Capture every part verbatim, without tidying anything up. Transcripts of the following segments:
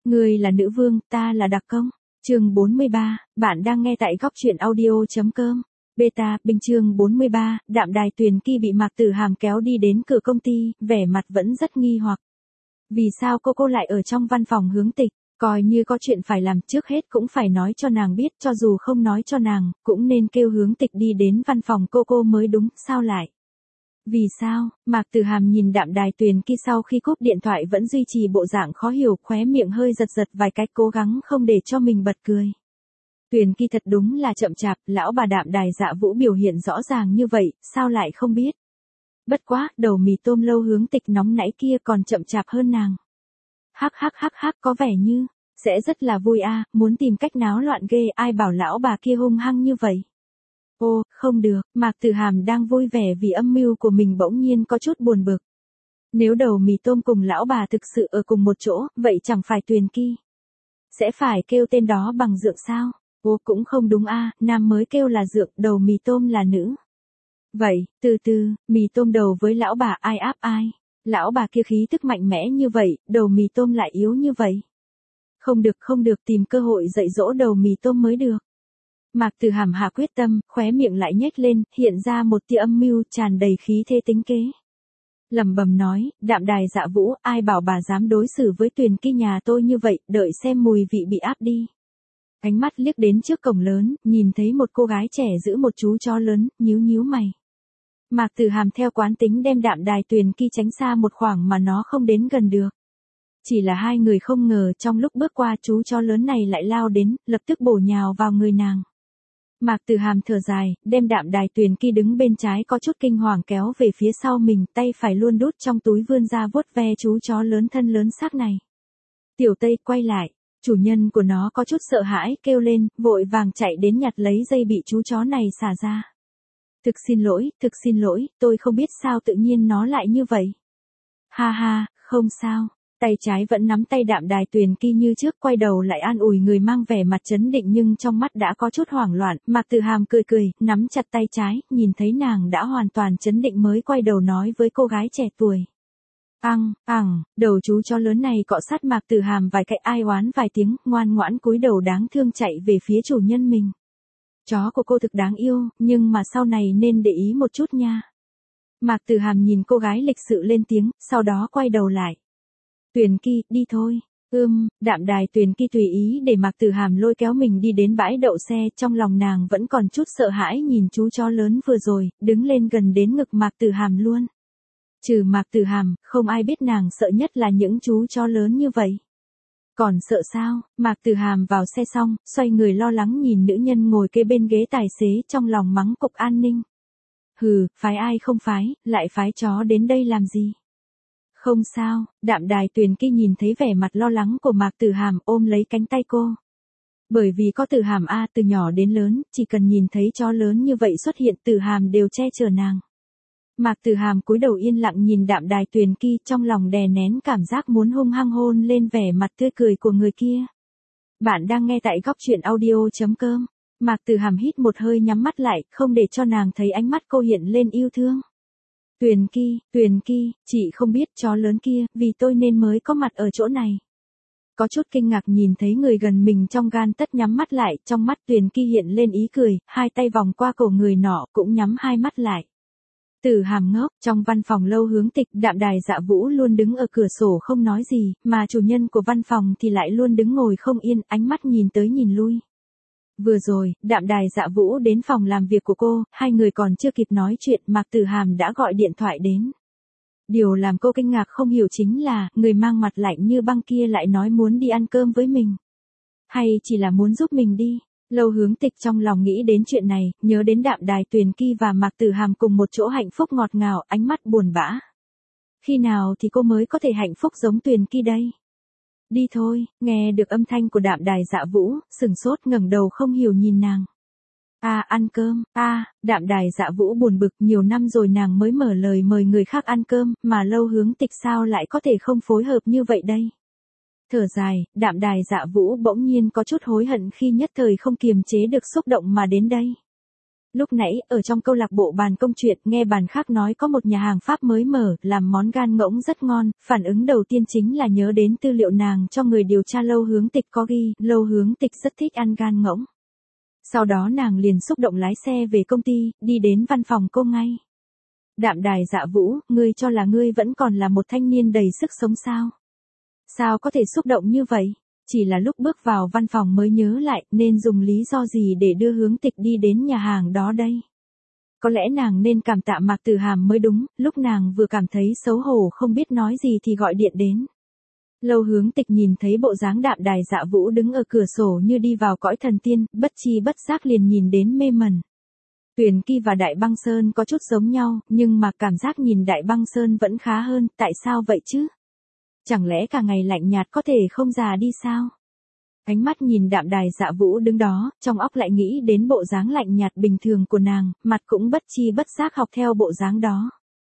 Ngươi là nữ vương, ta là đặc công. Chương bốn mươi ba, bạn đang nghe tại góc truyện audio.com. Beta, bình chương bốn mươi ba, Đạm Đài Tuyền Ki bị Mạc Tử Hàm kéo đi đến cửa công ty, vẻ mặt vẫn rất nghi hoặc. Vì sao cô cô lại ở trong văn phòng Hướng Tịch, coi như có chuyện phải làm, trước hết cũng phải nói cho nàng biết, cho dù không nói cho nàng, cũng nên kêu Hướng Tịch đi đến văn phòng cô cô mới đúng, sao lại? Vì sao? Mạc Tử Hàm nhìn Đạm Đài Tuyền Ki sau khi cúp điện thoại vẫn duy trì bộ dạng khó hiểu, khóe miệng hơi giật giật vài cái, cố gắng không để cho mình bật cười. Tuyền Ki thật đúng là chậm chạp, lão bà Đạm Đài Dạ Vũ biểu hiện rõ ràng như vậy, sao lại không biết? Bất quá, đầu mì tôm lâu Hướng Tịch nóng nãy kia còn chậm chạp hơn nàng. Hắc hắc hắc hắc, có vẻ như sẽ rất là vui a, à, muốn tìm cách náo loạn ghê, ai bảo lão bà kia hung hăng như vậy. Ô, không được, Mạc Tử Hàm đang vui vẻ vì âm mưu của mình bỗng nhiên có chút buồn bực. Nếu đầu mì tôm cùng lão bà thực sự ở cùng một chỗ, vậy chẳng phải Tuyền Ki sẽ phải kêu tên đó bằng Dượng sao? Ô, cũng không đúng a, à, nam mới kêu là Dượng, đầu mì tôm là nữ. Vậy, từ từ, mì tôm đầu với lão bà ai áp ai? Lão bà kia khí tức mạnh mẽ như vậy, đầu mì tôm lại yếu như vậy. Không được không được, tìm cơ hội dạy dỗ đầu mì tôm mới được. Mạc Tử Hàm hạ quyết tâm, khóe miệng lại nhếch lên, hiện ra một tia âm mưu, tràn đầy khí thế tính kế. Lẩm bẩm nói, Đạm Đài Dạ Vũ, ai bảo bà dám đối xử với Tuyền Ki nhà tôi như vậy, đợi xem mùi vị bị áp đi. Ánh mắt liếc đến trước cổng lớn, nhìn thấy một cô gái trẻ giữ một chú chó lớn, nhíu nhíu mày. Mạc Tử Hàm theo quán tính đem Đạm Đài Tuyền Ki tránh xa một khoảng mà nó không đến gần được. Chỉ là hai người không ngờ trong lúc bước qua, chú chó lớn này lại lao đến, lập tức bổ nhào vào người nàng. Mạc Tử Hàm thở dài, đem Đạm Đài Tuyền Ki đứng bên trái có chút kinh hoàng kéo về phía sau mình, tay phải luôn đút trong túi vươn ra vuốt ve chú chó lớn thân lớn xác này. Tiểu Tây quay lại, chủ nhân của nó có chút sợ hãi kêu lên, vội vàng chạy đến nhặt lấy dây bị chú chó này xả ra. Thực xin lỗi, thực xin lỗi, tôi không biết sao tự nhiên nó lại như vậy. Ha ha, không sao. Tay trái vẫn nắm tay Đạm Đài Tuyền Ki như trước, quay đầu lại an ủi người mang vẻ mặt trấn định nhưng trong mắt đã có chút hoảng loạn. Mạc Tử Hàm cười cười, nắm chặt tay trái, nhìn thấy nàng đã hoàn toàn trấn định mới quay đầu nói với cô gái trẻ tuổi. Ăng, ẳng, đầu chú chó lớn này cọ sát Mạc Tử Hàm vài cái, ai oán vài tiếng, ngoan ngoãn cúi đầu đáng thương chạy về phía chủ nhân mình. Chó của cô thực đáng yêu, nhưng mà sau này nên để ý một chút nha. Mạc Tử Hàm nhìn cô gái lịch sự lên tiếng, sau đó quay đầu lại. Tuyền Ki, đi thôi. Ưm, Đạm Đài Tuyền Ki tùy ý để Mạc Tử Hàm lôi kéo mình đi đến bãi đậu xe, trong lòng nàng vẫn còn chút sợ hãi nhìn chú chó lớn vừa rồi, đứng lên gần đến ngực Mạc Tử Hàm luôn. Trừ Mạc Tử Hàm, không ai biết nàng sợ nhất là những chú chó lớn như vậy. Còn sợ sao? Mạc Tử Hàm vào xe xong, xoay người lo lắng nhìn nữ nhân ngồi kế bên ghế tài xế, trong lòng mắng cục an ninh. Hừ, phái ai không phái, lại phái chó đến đây làm gì? Không sao, Đạm Đài Tuyền Ki nhìn thấy vẻ mặt lo lắng của Mạc Tử Hàm, ôm lấy cánh tay cô. Bởi vì có Tử Hàm a, từ nhỏ đến lớn, chỉ cần nhìn thấy chó lớn như vậy xuất hiện, Tử Hàm đều che chở nàng. Mạc Tử Hàm cúi đầu yên lặng nhìn Đạm Đài Tuyền Ki, trong lòng đè nén cảm giác muốn hung hăng hôn lên vẻ mặt tươi cười của người kia. Bạn đang nghe tại góc truyện audio.com. Mạc Tử Hàm hít một hơi nhắm mắt lại, không để cho nàng thấy ánh mắt cô hiện lên yêu thương. Tuyền Ki, Tuyền Ki, chị không biết chó lớn kia, vì tôi nên mới có mặt ở chỗ này. Có chút kinh ngạc nhìn thấy người gần mình trong gan tất nhắm mắt lại, trong mắt Tuyền Ki hiện lên ý cười, hai tay vòng qua cổ người nọ cũng nhắm hai mắt lại. Tử Hàm ngốc, trong văn phòng lâu Hướng Tịch, Đạm Đài Dạ Vũ luôn đứng ở cửa sổ không nói gì, mà chủ nhân của văn phòng thì lại luôn đứng ngồi không yên, ánh mắt nhìn tới nhìn lui. Vừa rồi, Đạm Đài Dạ Vũ đến phòng làm việc của cô, hai người còn chưa kịp nói chuyện, Mạc Tử Hàm đã gọi điện thoại đến. Điều làm cô kinh ngạc không hiểu chính là, người mang mặt lạnh như băng kia lại nói muốn đi ăn cơm với mình. Hay chỉ là muốn giúp mình đi. Lâu Hướng Tịch trong lòng nghĩ đến chuyện này, nhớ đến Đạm Đài Tuyền Ki và Mạc Tử Hàm cùng một chỗ hạnh phúc ngọt ngào, ánh mắt buồn bã. Khi nào thì cô mới có thể hạnh phúc giống Tuyền Ki đây? Đi thôi, nghe được âm thanh của Đạm Đài Dạ Vũ, sừng sốt ngẩng đầu không hiểu nhìn nàng. A à, ăn cơm, a à, Đạm Đài Dạ Vũ buồn bực, nhiều năm rồi nàng mới mở lời mời người khác ăn cơm, mà Lâu Hướng Tịch sao lại có thể không phối hợp như vậy đây? Thở dài, Đạm Đài Dạ Vũ bỗng nhiên có chút hối hận khi nhất thời không kiềm chế được xúc động mà đến đây. Lúc nãy, ở trong câu lạc bộ bàn công chuyện, nghe bàn khác nói có một nhà hàng Pháp mới mở, làm món gan ngỗng rất ngon, phản ứng đầu tiên chính là nhớ đến tư liệu nàng cho người điều tra Lâu Hướng Tịch có ghi, Lâu Hướng Tịch rất thích ăn gan ngỗng. Sau đó nàng liền xúc động lái xe về công ty, đi đến văn phòng cô ngay. Đạm Đài Dạ Vũ, ngươi cho là ngươi vẫn còn là một thanh niên đầy sức sống sao? Sao có thể xúc động như vậy? Chỉ là lúc bước vào văn phòng mới nhớ lại nên dùng lý do gì để đưa Hướng Tịch đi đến nhà hàng đó đây. Có lẽ nàng nên cảm tạ Mạc Tử Hàm mới đúng, lúc nàng vừa cảm thấy xấu hổ không biết nói gì thì gọi điện đến. Lâu Hướng Tịch nhìn thấy bộ dáng Đạm Đài Dạ Vũ đứng ở cửa sổ như đi vào cõi thần tiên, bất chi bất giác liền nhìn đến mê mẩn. Tuyền Ki và Đại Băng Sơn có chút giống nhau, nhưng mà cảm giác nhìn Đại Băng Sơn vẫn khá hơn, tại sao vậy chứ? Chẳng lẽ cả ngày lạnh nhạt có thể không già đi sao? Ánh mắt nhìn Đạm Đài Dạ Vũ đứng đó, trong óc lại nghĩ đến bộ dáng lạnh nhạt bình thường của nàng, mặt cũng bất chi bất giác học theo bộ dáng đó.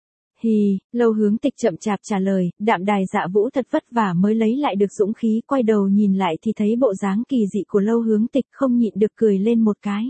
Hì, Lâu Hướng Tịch chậm chạp trả lời, Đạm Đài Dạ Vũ thật vất vả mới lấy lại được dũng khí, quay đầu nhìn lại thì thấy bộ dáng kỳ dị của Lâu Hướng Tịch, không nhịn được cười lên một cái.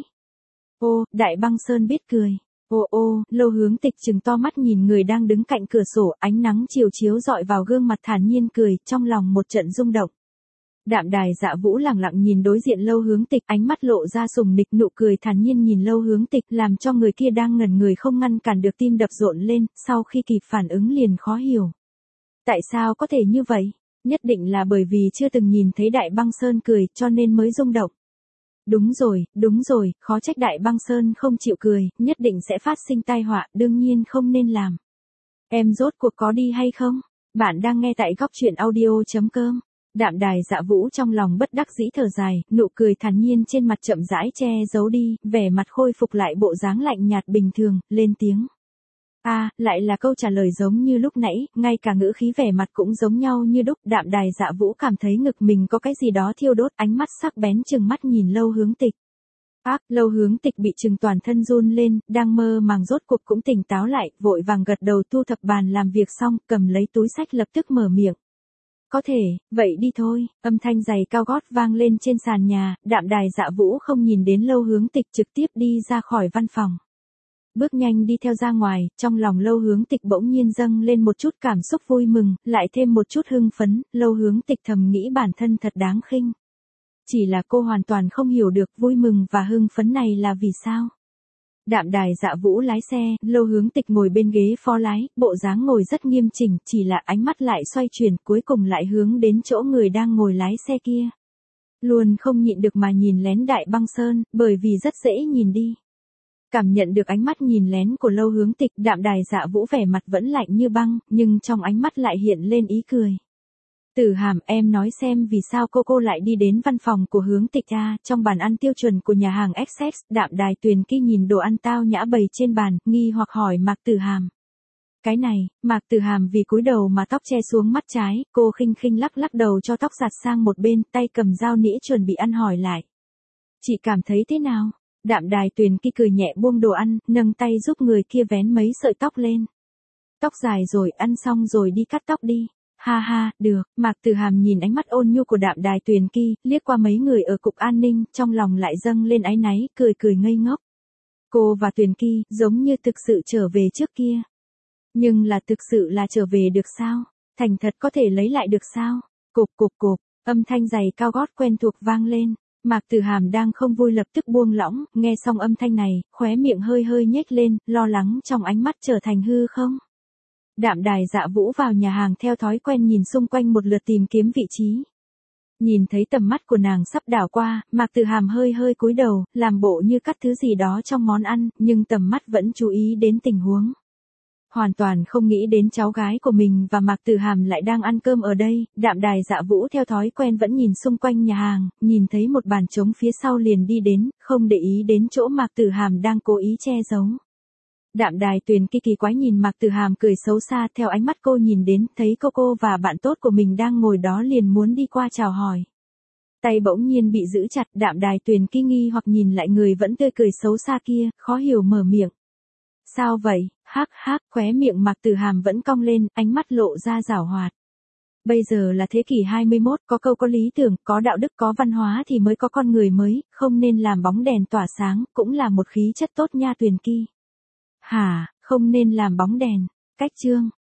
Ô, Đại Băng Sơn biết cười. Ô ô, Lâu Hướng Tịch trừng to mắt nhìn người đang đứng cạnh cửa sổ, ánh nắng chiều chiếu dọi vào gương mặt thản nhiên cười, trong lòng một trận rung động. Đạm Đài Dạ Vũ lẳng lặng nhìn đối diện Lâu Hướng Tịch, ánh mắt lộ ra sùng nịch, nụ cười thản nhiên nhìn Lâu Hướng Tịch, làm cho người kia đang ngẩn người không ngăn cản được tim đập rộn lên, sau khi kịp phản ứng liền khó hiểu. Tại sao có thể như vậy? Nhất định là bởi vì chưa từng nhìn thấy Đại Băng Sơn cười, cho nên mới rung động. Đúng rồi, đúng rồi, khó trách Đại Băng Sơn không chịu cười, nhất định sẽ phát sinh tai họa, đương nhiên không nên làm. Em rốt cuộc có đi hay không? Bạn đang nghe tại góc truyện audio.com. Đạm Đài Dạ Vũ trong lòng bất đắc dĩ thở dài, nụ cười thản nhiên trên mặt chậm rãi che giấu đi, vẻ mặt khôi phục lại bộ dáng lạnh nhạt bình thường, lên tiếng. A, à, lại là câu trả lời giống như lúc nãy, ngay cả ngữ khí vẻ mặt cũng giống nhau như đúc. Đạm Đài Dạ Vũ cảm thấy ngực mình có cái gì đó thiêu đốt, ánh mắt sắc bén trừng mắt nhìn Lâu Hướng Tịch. Ác, Lâu Hướng Tịch bị trừng toàn thân run lên, đang mơ màng rốt cuộc cũng tỉnh táo lại, vội vàng gật đầu thu thập bàn làm việc xong, cầm lấy túi sách lập tức mở miệng. Có thể, vậy đi thôi, âm thanh giày cao gót vang lên trên sàn nhà, Đạm Đài Dạ Vũ không nhìn đến Lâu Hướng Tịch trực tiếp đi ra khỏi văn phòng. Bước nhanh đi theo ra ngoài, trong lòng Lâu Hướng Tịch bỗng nhiên dâng lên một chút cảm xúc vui mừng, lại thêm một chút hưng phấn, Lâu Hướng Tịch thầm nghĩ bản thân thật đáng khinh. Chỉ là cô hoàn toàn không hiểu được vui mừng và hưng phấn này là vì sao. Đạm Đài Dạ Vũ lái xe, Lâu Hướng Tịch ngồi bên ghế phó lái, bộ dáng ngồi rất nghiêm chỉnh, chỉ là ánh mắt lại xoay chuyển, cuối cùng lại hướng đến chỗ người đang ngồi lái xe kia. Luôn không nhịn được mà nhìn lén Đại Băng Sơn, bởi vì rất dễ nhìn đi. Cảm nhận được ánh mắt nhìn lén của Lâu Hướng Tịch, Đạm Đài Dạ Vũ vẻ mặt vẫn lạnh như băng, nhưng trong ánh mắt lại hiện lên ý cười. Tử Hàm, em nói xem vì sao cô cô lại đi đến văn phòng của Hướng Tịch a? Trong bàn ăn tiêu chuẩn của nhà hàng Essex, Đạm Đài Tuyền Ki nhìn đồ ăn tao nhã bày trên bàn, nghi hoặc hỏi Mạc Tử Hàm. Cái này, Mạc Tử Hàm vì cúi đầu mà tóc che xuống mắt trái, cô khinh khinh lắc lắc đầu cho tóc giặt sang một bên, tay cầm dao nĩa chuẩn bị ăn hỏi lại. Chị cảm thấy thế nào? Đạm Đài Tuyền Ki cười nhẹ buông đồ ăn, nâng tay giúp người kia vén mấy sợi tóc lên. Tóc dài rồi, ăn xong rồi đi cắt tóc đi. Ha ha, được, Mạc Tử Hàm nhìn ánh mắt ôn nhu của Đạm Đài Tuyền Ki, liếc qua mấy người ở cục an ninh, trong lòng lại dâng lên áy náy, cười cười ngây ngốc. Cô và Tuyền Ki, giống như thực sự trở về trước kia. Nhưng là thực sự là trở về được sao? Thành thật có thể lấy lại được sao? Cục cục cục, âm thanh giày cao gót quen thuộc vang lên. Mạc Tử Hàm đang không vui lập tức buông lỏng, nghe xong âm thanh này, khóe miệng hơi hơi nhếch lên, lo lắng trong ánh mắt trở thành hư không? Đạm Đài Dạ Vũ vào nhà hàng theo thói quen nhìn xung quanh một lượt tìm kiếm vị trí. Nhìn thấy tầm mắt của nàng sắp đảo qua, Mạc Tử Hàm hơi hơi cúi đầu, làm bộ như cắt thứ gì đó trong món ăn, nhưng tầm mắt vẫn chú ý đến tình huống. Hoàn toàn không nghĩ đến cháu gái của mình và Mạc Tử Hàm lại đang ăn cơm ở đây, Đạm Đài Dạ Vũ theo thói quen vẫn nhìn xung quanh nhà hàng, nhìn thấy một bàn trống phía sau liền đi đến, không để ý đến chỗ Mạc Tử Hàm đang cố ý che giấu. Đạm Đài Tuyền Ki kỳ quái nhìn Mạc Tử Hàm cười xấu xa, theo ánh mắt cô nhìn đến, thấy cô cô và bạn tốt của mình đang ngồi đó liền muốn đi qua chào hỏi. Tay bỗng nhiên bị giữ chặt, Đạm Đài Tuyền Ki nghi hoặc nhìn lại người vẫn tươi cười xấu xa kia, khó hiểu mở miệng. Sao vậy? Hắc hắc, khóe miệng Mạc Tử Hàm vẫn cong lên, ánh mắt lộ ra giảo hoạt. Bây giờ là thế kỷ hai mươi mốt, có câu có lý tưởng, có đạo đức, có văn hóa thì mới có con người mới, không nên làm bóng đèn tỏa sáng, cũng là một khí chất tốt nha Tuyền Ki. Hả, không nên làm bóng đèn. Cách chương.